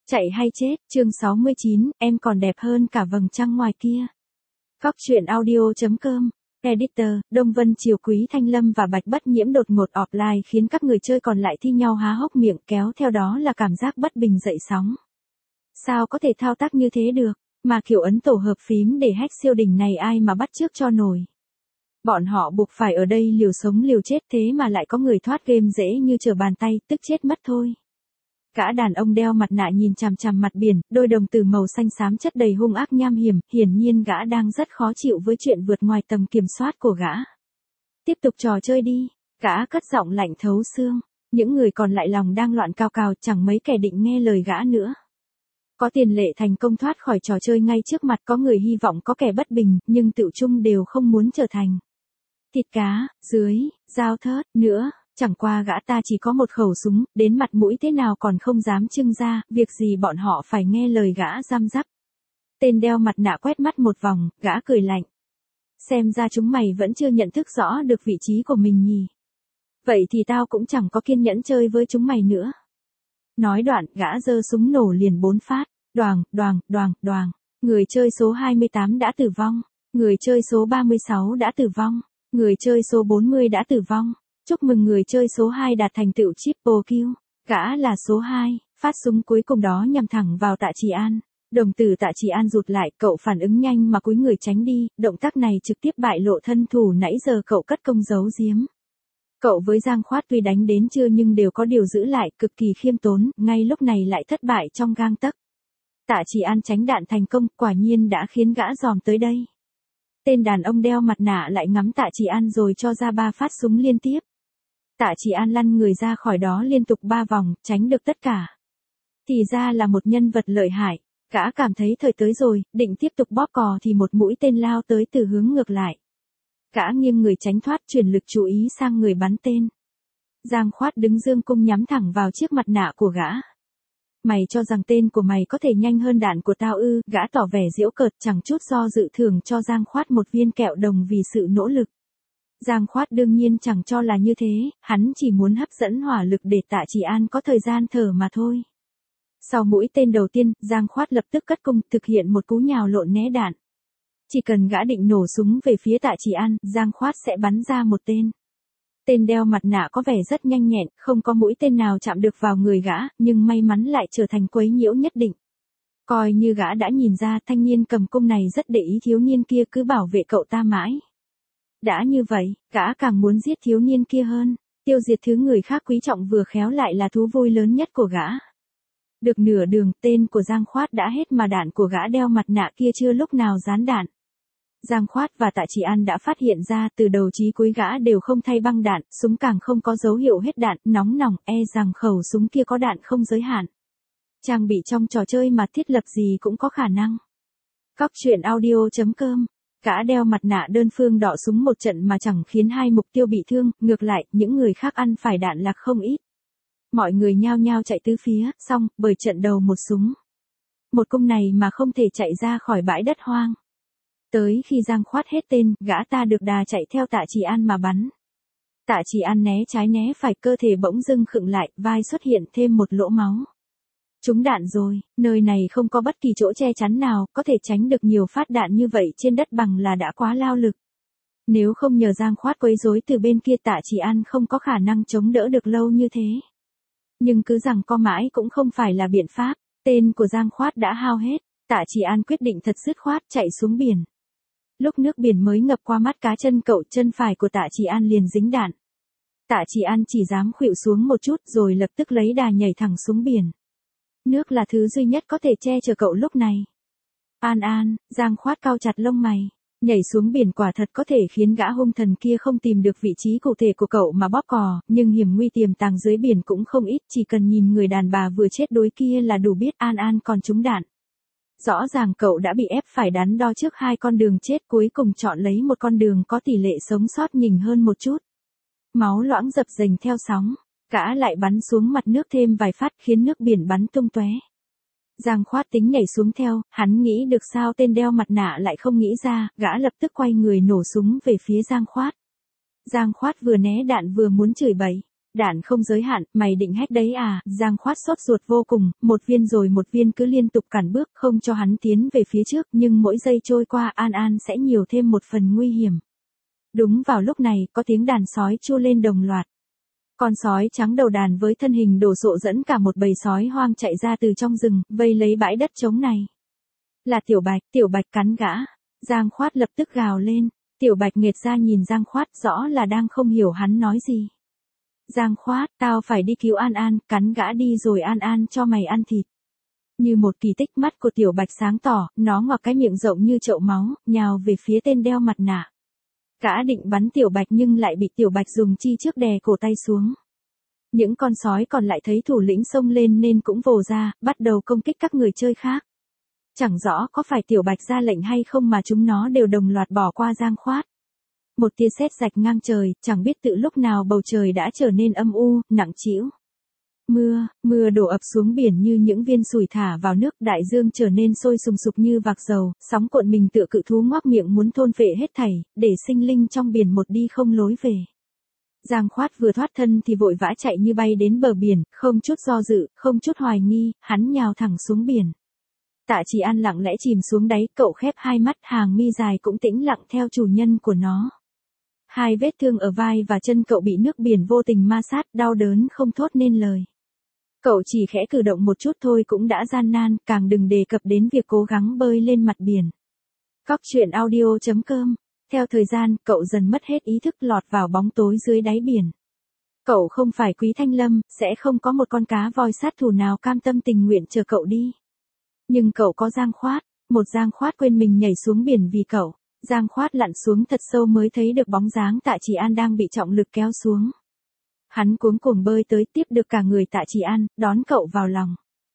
Chạy hay chết, chương 69, em còn đẹp hơn cả vầng trăng ngoài kia. Góc truyện audio.com. Editor, Đông Vân Triều Quý Thanh Lâm và Bạch Bất Nhiễm đột ngột offline khiến các người chơi còn lại thi nhau há hốc miệng, kéo theo đó là cảm giác bất bình dậy sóng. Sao có thể thao tác như thế được, mà kiểu ấn tổ hợp phím để hack siêu đỉnh này ai mà bắt chước cho nổi. Bọn họ buộc phải ở đây liều sống liều chết, thế mà lại có người thoát game dễ như trở bàn tay, tức chết mất thôi. Gã đàn ông đeo mặt nạ nhìn chằm chằm mặt biển, đôi đồng tử màu xanh xám chất đầy hung ác nham hiểm, hiển nhiên gã đang rất khó chịu với chuyện vượt ngoài tầm kiểm soát của gã. Tiếp tục trò chơi đi, gã cất giọng lạnh thấu xương. Những người còn lại lòng đang loạn cao cào, chẳng mấy kẻ định nghe lời gã nữa. Có tiền lệ thành công thoát khỏi trò chơi ngay trước mặt, có người hy vọng, có kẻ bất bình, nhưng tựu chung đều không muốn trở thành thịt cá, dưới, dao thớt, nữa. Chẳng qua gã ta chỉ có một khẩu súng, đến mặt mũi thế nào còn không dám trưng ra, việc gì bọn họ phải nghe lời gã răm rắp. Tên đeo mặt nạ quét mắt một vòng, gã cười lạnh. Xem ra chúng mày vẫn chưa nhận thức rõ được vị trí của mình nhỉ. Vậy thì tao cũng chẳng có kiên nhẫn chơi với chúng mày nữa. Nói đoạn, gã giơ súng nổ liền 4 phát, đoàng, đoàng, đoàng, đoàng. Người chơi số 28 đã tử vong, người chơi số 36 đã tử vong, người chơi số 40 đã tử vong. Chúc mừng người chơi số 2 đạt thành tựu triple kill. Gã là số 2, phát súng cuối cùng đó nhằm thẳng vào Tạ Trì An. Đồng tử Tạ Trì An rụt lại, cậu phản ứng nhanh mà cúi người tránh đi, động tác này trực tiếp bại lộ thân thủ nãy giờ cậu cất công giấu giếm. Cậu với Giang Khoát tuy đánh đến chưa nhưng đều có điều giữ lại, cực kỳ khiêm tốn, ngay lúc này lại thất bại trong gang tấc. Tạ Trì An tránh đạn thành công, quả nhiên đã khiến gã dòm tới đây. Tên đàn ông đeo mặt nạ lại ngắm Tạ Trì An rồi cho ra 3 phát súng liên tiếp. Tạ Trì An lăn người ra khỏi đó liên tục 3 vòng, tránh được tất cả. Thì ra là một nhân vật lợi hại, gã cảm thấy thời tới rồi, định tiếp tục bóp cò thì một mũi tên lao tới từ hướng ngược lại. Gã nghiêng người tránh thoát, chuyển lực chú ý sang người bắn tên. Giang Khoát đứng dương cung nhắm thẳng vào chiếc mặt nạ của gã. Mày cho rằng tên của mày có thể nhanh hơn đạn của tao ư? Gã tỏ vẻ giễu cợt, chẳng chút do dự thưởng cho Giang Khoát một viên kẹo đồng vì sự nỗ lực. Giang Khoát đương nhiên chẳng cho là như thế, hắn chỉ muốn hấp dẫn hỏa lực để Tạ Trì An có thời gian thở mà thôi. Sau mũi tên đầu tiên, Giang Khoát lập tức cất cung, thực hiện một cú nhào lộn né đạn. Chỉ cần gã định nổ súng về phía Tạ Trì An, Giang Khoát sẽ bắn ra một tên. Tên đeo mặt nạ có vẻ rất nhanh nhẹn, không có mũi tên nào chạm được vào người gã, nhưng may mắn lại trở thành quấy nhiễu nhất định. Coi như gã đã nhìn ra thanh niên cầm cung này rất để ý thiếu niên kia cứ bảo vệ cậu ta mãi. Đã như vậy, gã càng muốn giết thiếu niên kia hơn, tiêu diệt thứ người khác quý trọng vừa khéo lại là thú vui lớn nhất của gã. Được nửa đường, tên của Giang Khoát đã hết mà đạn của gã đeo mặt nạ kia chưa lúc nào dán đạn. Giang Khoát và Tạ Trì An đã phát hiện ra từ đầu chí cuối gã đều không thay băng đạn, súng càng không có dấu hiệu hết đạn, nóng nòng, rằng khẩu súng kia có đạn không giới hạn. Trang bị trong trò chơi mà thiết lập gì cũng có khả năng. Góc truyện audio.com. Gã đeo mặt nạ đơn phương đọ súng một trận mà chẳng khiến hai mục tiêu bị thương, ngược lại, những người khác ăn phải đạn lạc không ít. Mọi người nhao nhao chạy tứ phía, xong, bởi trận đầu một súng. Một cung này mà không thể chạy ra khỏi bãi đất hoang. Tới khi Giang Khoát hết tên, gã ta được đà chạy theo Tạ Trì An mà bắn. Tạ Trì An né trái né phải, cơ thể bỗng dưng khựng lại, vai xuất hiện thêm một lỗ máu. Trúng đạn rồi, nơi này không có bất kỳ chỗ che chắn nào, có thể tránh được nhiều phát đạn như vậy trên đất bằng là đã quá lao lực. Nếu không nhờ Giang Khoát quấy rối từ bên kia, Tạ Trì An không có khả năng chống đỡ được lâu như thế. Nhưng cứ rằng co mãi cũng không phải là biện pháp, tên của Giang Khoát đã hao hết, Tạ Trì An quyết định thật dứt khoát chạy xuống biển. Lúc nước biển mới ngập qua mắt cá chân cậu, chân phải của Tạ Trì An liền dính đạn. Tạ Trì An chỉ dám khuỵu xuống một chút rồi lập tức lấy đà nhảy thẳng xuống biển. Nước là thứ duy nhất có thể che chở cậu lúc này. An, Giang Khoát cau chặt lông mày. Nhảy xuống biển quả thật có thể khiến gã hung thần kia không tìm được vị trí cụ thể của cậu mà bóp cò, nhưng hiểm nguy tiềm tàng dưới biển cũng không ít, chỉ cần nhìn người đàn bà vừa chết đuối kia là đủ biết An còn trúng đạn. Rõ ràng cậu đã bị ép phải đắn đo trước 2 con đường chết, cuối cùng chọn lấy một con đường có tỷ lệ sống sót nhỉnh hơn một chút. Máu loãng dập dềnh theo sóng, gã lại bắn xuống mặt nước thêm vài phát khiến nước biển bắn tung tóe. Giang Khoát tính nhảy xuống theo, hắn nghĩ được sao tên đeo mặt nạ lại không nghĩ ra, gã lập tức quay người nổ súng về phía Giang Khoát. Giang Khoát vừa né đạn vừa muốn chửi bậy. Đạn không giới hạn, mày định hack đấy à? Giang Khoát sốt ruột vô cùng, một viên rồi một viên cứ liên tục cản bước không cho hắn tiến về phía trước, nhưng mỗi giây trôi qua An An sẽ nhiều thêm một phần nguy hiểm. Đúng vào lúc này, có tiếng đàn sói tru lên đồng loạt. Con sói trắng đầu đàn với thân hình đồ sộ dẫn cả một bầy sói hoang chạy ra từ trong rừng, vây lấy bãi đất trống này. Là Tiểu Bạch cắn gã. Giang Khoát lập tức gào lên. Tiểu Bạch nghệt ra nhìn Giang Khoát, rõ là đang không hiểu hắn nói gì. Giang Khoát, tao phải đi cứu An An, cắn gã đi rồi An An cho mày ăn thịt. Như một kỳ tích, mắt của Tiểu Bạch sáng tỏ, nó ngoạc cái miệng rộng như chậu máu, nhào về phía tên đeo mặt nạ. Gã định bắn Tiểu Bạch nhưng lại bị Tiểu Bạch dùng chi trước đè cổ tay xuống. Những con sói còn lại thấy thủ lĩnh xông lên nên cũng vồ ra, bắt đầu công kích các người chơi khác. Chẳng rõ có phải Tiểu Bạch ra lệnh hay không mà chúng nó đều đồng loạt bỏ qua Giang Khoát. Một tia sét rạch ngang trời, chẳng biết từ lúc nào bầu trời đã trở nên âm u, nặng trĩu. Mưa đổ ập xuống biển như những viên sủi thả vào nước, đại dương trở nên sôi sùng sục như vạc dầu, sóng cuộn mình tựa cự thú ngoác miệng muốn thôn phệ hết thảy, để sinh linh trong biển một đi không lối về. Giang Khoát vừa thoát thân thì vội vã chạy như bay đến bờ biển, không chút do dự, không chút hoài nghi, hắn nhào thẳng xuống biển. Tạ Chỉ An lặng lẽ chìm xuống đáy, cậu khép hai mắt, hàng mi dài cũng tĩnh lặng theo chủ nhân của nó. Hai vết thương ở vai và chân cậu bị nước biển vô tình ma sát, đau đớn không thốt nên lời. Cậu chỉ khẽ cử động một chút thôi cũng đã gian nan, càng đừng đề cập đến việc cố gắng bơi lên mặt biển. Cóc truyện audio.com. Theo thời gian, cậu dần mất hết ý thức, lọt vào bóng tối dưới đáy biển. Cậu không phải Quý Thanh Lâm, sẽ không có một con cá voi sát thủ nào cam tâm tình nguyện chờ cậu đi. Nhưng cậu có Giang Khoát, một Giang Khoát quên mình nhảy xuống biển vì cậu. Giang Khoát lặn xuống thật sâu mới thấy được bóng dáng Tạ Chỉ An đang bị trọng lực kéo xuống. Hắn cuống cuồng bơi tới, tiếp được cả người Tạ Chỉ An, đón cậu vào lòng.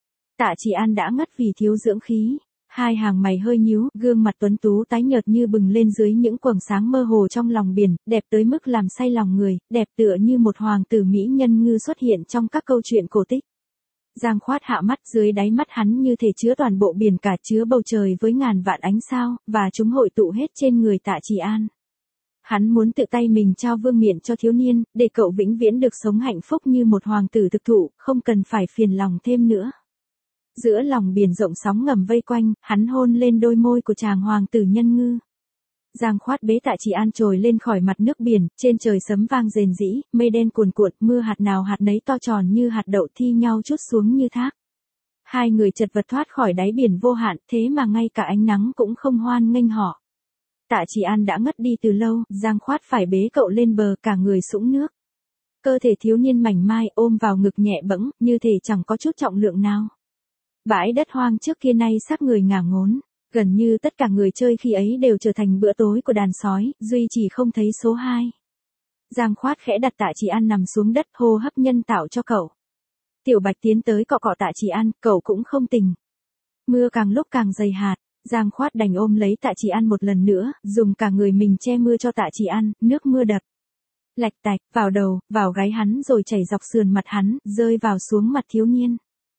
Tạ Chỉ An đã ngất vì thiếu dưỡng khí. Hai hàng mày hơi nhíu, gương mặt tuấn tú tái nhợt như bừng lên dưới những quầng sáng mơ hồ trong lòng biển, đẹp tới mức làm say lòng người, đẹp tựa như một hoàng tử mỹ nhân ngư xuất hiện trong các câu chuyện cổ tích. Giang Khoát hạ mắt, dưới đáy mắt hắn như thể chứa toàn bộ biển cả, chứa bầu trời với ngàn vạn ánh sao, và chúng hội tụ hết trên người Tạ Chỉ An. Hắn muốn tự tay mình trao vương miện cho thiếu niên, để cậu vĩnh viễn được sống hạnh phúc như một hoàng tử thực thụ, không cần phải phiền lòng thêm nữa. Giữa lòng biển rộng sóng ngầm vây quanh, hắn hôn lên đôi môi của chàng hoàng tử nhân ngư. Giang Khoát bế Tạ Chỉ An trồi lên khỏi mặt nước biển, trên trời sấm vang rền rĩ, mây đen cuồn cuộn, mưa hạt nào hạt nấy to tròn như hạt đậu thi nhau trút xuống như thác. Hai người chật vật thoát khỏi đáy biển vô hạn, thế mà ngay cả ánh nắng cũng không hoan nghênh họ. Tạ Chỉ An đã ngất đi từ lâu, Giang Khoát phải bế cậu lên bờ, cả người sũng nước. Cơ thể thiếu niên mảnh mai ôm vào ngực nhẹ bẫng, như thể chẳng có chút trọng lượng nào. Bãi đất hoang trước kia nay xác người ngả ngốn, gần như tất cả người chơi khi ấy đều trở thành bữa tối của đàn sói, duy chỉ không thấy số 2. Giang Khoát khẽ đặt Tạ Chỉ An nằm xuống đất, hô hấp nhân tạo cho cậu. Tiểu Bạch tiến tới cọ cọ Tạ Chỉ An, cậu cũng không tỉnh. Mưa càng lúc càng dày hạt, Giang Khoát đành ôm lấy Tạ Chỉ An một lần nữa, dùng cả người mình che mưa cho Tạ Chỉ An, nước mưa đập. Lạch tạch, vào đầu, vào gáy hắn rồi chảy dọc sườn mặt hắn, rơi vào xuống mặt thiếu niên.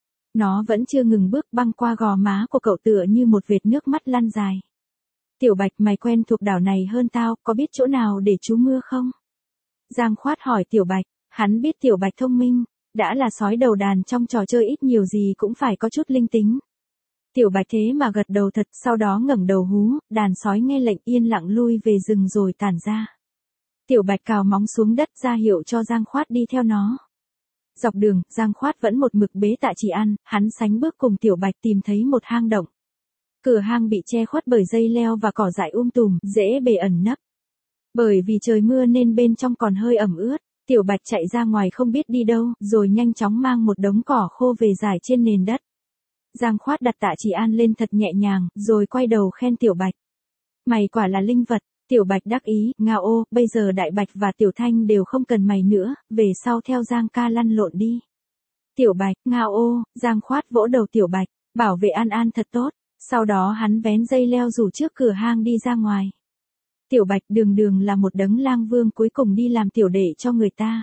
Nó vẫn chưa ngừng bước, băng qua gò má của cậu tựa như một vệt nước mắt lăn dài. Tiểu Bạch, mày quen thuộc đảo này hơn tao, có biết chỗ nào để trú mưa không? Giang Khoát hỏi Tiểu Bạch, hắn biết Tiểu Bạch thông minh, đã là sói đầu đàn trong trò chơi ít nhiều gì cũng phải có chút linh tính. Tiểu Bạch thế mà gật đầu thật, sau đó ngẩng đầu hú, đàn sói nghe lệnh yên lặng lui về rừng rồi tản ra. Tiểu Bạch cào móng xuống đất ra hiệu cho Giang Khoát đi theo nó. Dọc đường, Giang Khoát vẫn một mực bế Tạ Chỉ An, hắn sánh bước cùng Tiểu Bạch tìm thấy một hang động. Cửa hang bị che khuất bởi dây leo và cỏ dại tùm, dễ bề ẩn nấp. Bởi vì trời mưa nên bên trong còn hơi ẩm ướt, Tiểu Bạch chạy ra ngoài không biết đi đâu, rồi nhanh chóng mang một đống cỏ khô về rải trên nền đất. Giang Khoát đặt Tạ Chỉ An lên thật nhẹ nhàng, rồi quay đầu khen Tiểu Bạch. Mày quả là linh vật. Tiểu Bạch đắc ý, ngao ô, bây giờ Đại Bạch và Tiểu Thanh đều không cần mày nữa, về sau theo Giang ca lăn lộn đi. Tiểu Bạch, ngao ô, Giang Khoát vỗ đầu Tiểu Bạch, bảo vệ An An thật tốt, sau đó hắn vén dây leo rủ trước cửa hang đi ra ngoài. Tiểu Bạch đường là một đấng lang vương cuối cùng đi làm tiểu đệ cho người ta.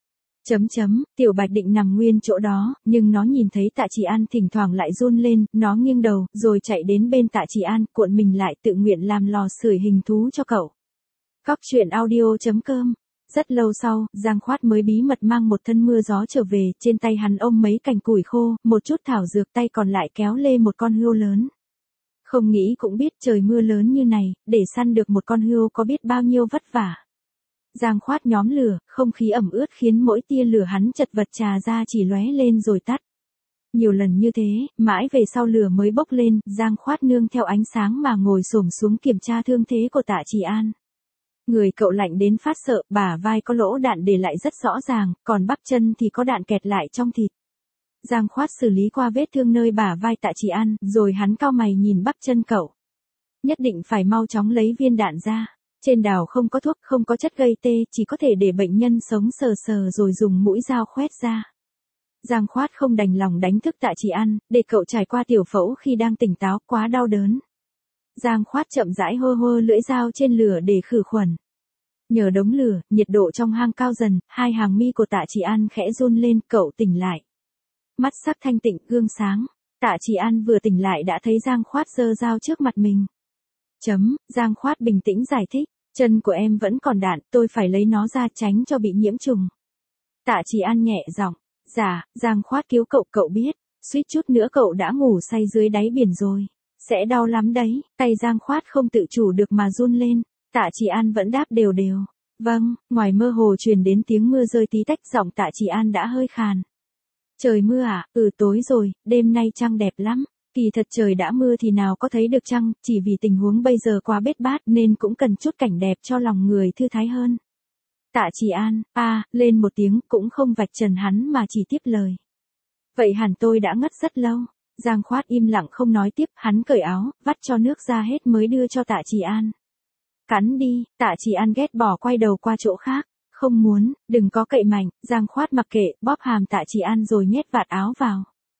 Tiểu Bạch định nằm nguyên chỗ đó, nhưng nó nhìn thấy Tạ Chỉ An thỉnh thoảng lại run lên, nó nghiêng đầu, rồi chạy đến bên Tạ Chỉ An, cuộn mình lại tự nguyện làm lò sưởi hình thú cho cậu. Cóc truyện audio.com Rất lâu sau, Giang Khoát mới bí mật mang một thân mưa gió trở về, trên tay hắn ôm mấy cành củi khô, một chút thảo dược, tay còn lại kéo lê một con hươu lớn. Không nghĩ cũng biết trời mưa lớn như này, để săn được một con hươu có biết bao nhiêu vất vả. Giang Khoát nhóm lửa, không khí ẩm ướt khiến mỗi tia lửa hắn chật vật trà ra chỉ lóe lên rồi tắt. Nhiều lần như thế, mãi về sau lửa mới bốc lên, Giang Khoát nương theo ánh sáng mà ngồi xổm xuống kiểm tra thương thế của Tạ Chỉ An. Người cậu lạnh đến phát sợ, bả vai có lỗ đạn để lại rất rõ ràng, còn bắp chân thì có đạn kẹt lại trong thịt. Giang Khoát xử lý qua vết thương nơi bả vai Tạ Chỉ An, rồi hắn cau mày nhìn bắp chân cậu. Nhất định phải mau chóng lấy viên đạn ra. Trên đảo không có thuốc, không có chất gây tê, chỉ có thể để bệnh nhân sống sờ sờ rồi dùng mũi dao khoét ra. Giang Khoát không đành lòng đánh thức Tạ Chỉ An, để cậu trải qua tiểu phẫu khi đang tỉnh táo, quá đau đớn. Giang Khoát chậm rãi hơ hơ lưỡi dao trên lửa để khử khuẩn. Nhờ đống lửa, nhiệt độ trong hang cao dần, hai hàng mi của Tạ Chỉ An khẽ run lên, cậu tỉnh lại. Mắt sắc thanh tịnh, gương sáng. Tạ Chỉ An vừa tỉnh lại đã thấy Giang Khoát giơ dao trước mặt mình. Giang Khoát bình tĩnh giải thích, chân của em vẫn còn đạn, tôi phải lấy nó ra tránh cho bị nhiễm trùng. Tạ Chỉ An nhẹ giọng, dạ, Giang Khoát cứu cậu biết, suýt chút nữa cậu đã ngủ say dưới đáy biển rồi. Sẽ đau lắm đấy, tay Giang Khoát không tự chủ được mà run lên, Tạ Chỉ An vẫn đáp đều đều. Vâng, ngoài mơ hồ truyền đến tiếng mưa rơi tí tách, giọng Tạ Chỉ An đã hơi khàn. Trời mưa à, tối rồi, đêm nay trăng đẹp lắm. Kỳ thật trời đã mưa thì nào có thấy được trăng, chỉ vì tình huống bây giờ quá bết bát nên cũng cần chút cảnh đẹp cho lòng người thư thái hơn. Tạ Chỉ An, lên một tiếng cũng không vạch trần hắn mà chỉ tiếp lời. Vậy hẳn tôi đã ngất rất lâu. Giang Khoát im lặng không nói tiếp, hắn cởi áo, vắt cho nước ra hết mới đưa cho Tạ Chỉ An. Cắn đi, Tạ Chỉ An ghét bỏ quay đầu qua chỗ khác. Không muốn, đừng có cậy mạnh, Giang Khoát mặc kệ, bóp hàm Tạ Chỉ An rồi nhét vạt áo vào.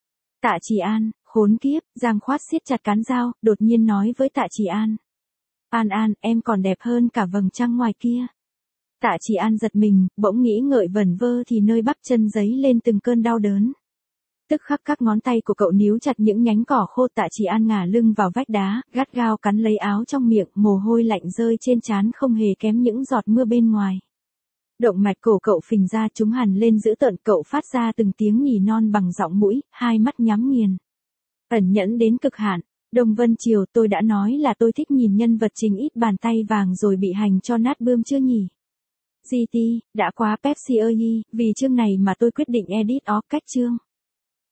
Tạ Chỉ An, khốn kiếp, Giang Khoát siết chặt cán dao, đột nhiên nói với Tạ Chỉ An. An, em còn đẹp hơn cả vầng trăng ngoài kia. Tạ Chỉ An giật mình, bỗng nghĩ ngợi vẩn vơ thì nơi bắp chân giấy lên từng cơn đau đớn. Tức khắc các ngón tay của cậu níu chặt những nhánh cỏ khô. Tạ Chỉ An ngả lưng vào vách đá, gắt gao cắn lấy áo trong miệng, mồ hôi lạnh rơi trên trán không hề kém những giọt mưa bên ngoài. Động mạch cổ cậu phình ra, chúng hằn lên dữ tợn, cậu phát ra từng tiếng nhỉ non bằng giọng mũi, hai mắt nhắm nghiền. Ẩn nhẫn đến cực hạn. Đông Vân Triều, tôi đã nói là tôi thích nhìn nhân vật chính ít bàn tay vàng rồi bị hành cho nát bươm chưa nhỉ? GT, đã quá Pepsi ơi, vì chương này mà tôi quyết định edit off cách chương.